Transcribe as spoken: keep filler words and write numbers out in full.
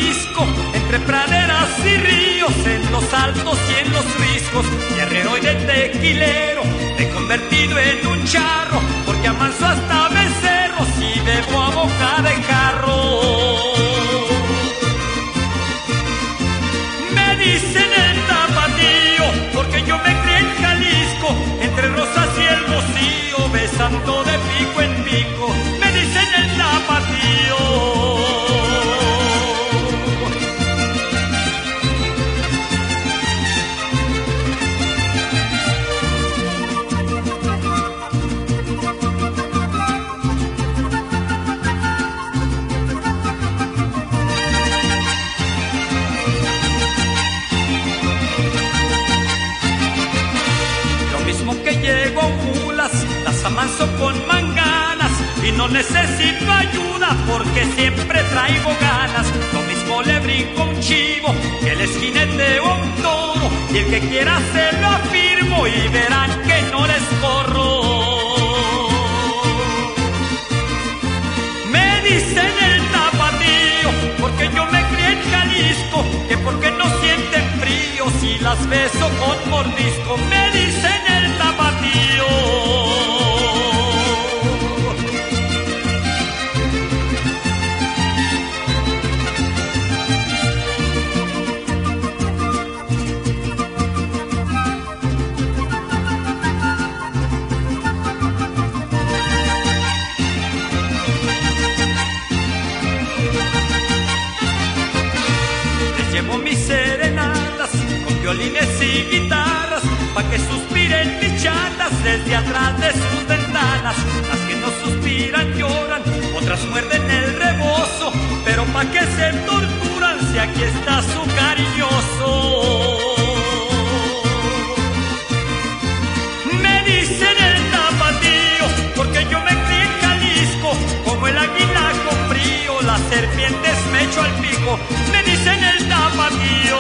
Jalisco, entre praderas y ríos, en los altos y en los riscos, guerrero y de tequilero, me he convertido en un charro, porque amanso hasta becerros y bebo a boca de jarro. Me dicen el tapatío, porque yo me crié en Jalisco, entre rosas y el rocío, besando de pico en pico. Me dicen el tapatío. Que llego a mulas, las amanso con manganas y no necesito ayuda porque siempre traigo ganas. Lo mismo le brinco a un chivo que les jineteo a un toro, y el que quiera se lo afirmo y verán que no les corro. Me dicen el tapatío porque yo me crié en Jalisco, que porque no sienten frío si las beso con mordisco. Me dicen el tapatío. Les llevo mis serenatas con violines y guitarras, pa' que suspiren mis chatas desde atrás de sus ventanas. Las que no suspiran lloran, otras muerden el rebozo, pero pa' que se torturan si aquí está su cariñoso. Me dicen el tapatío porque yo me crié en Jalisco, como el águila con frío, las serpientes me echo al pico. Me dicen el tapatío.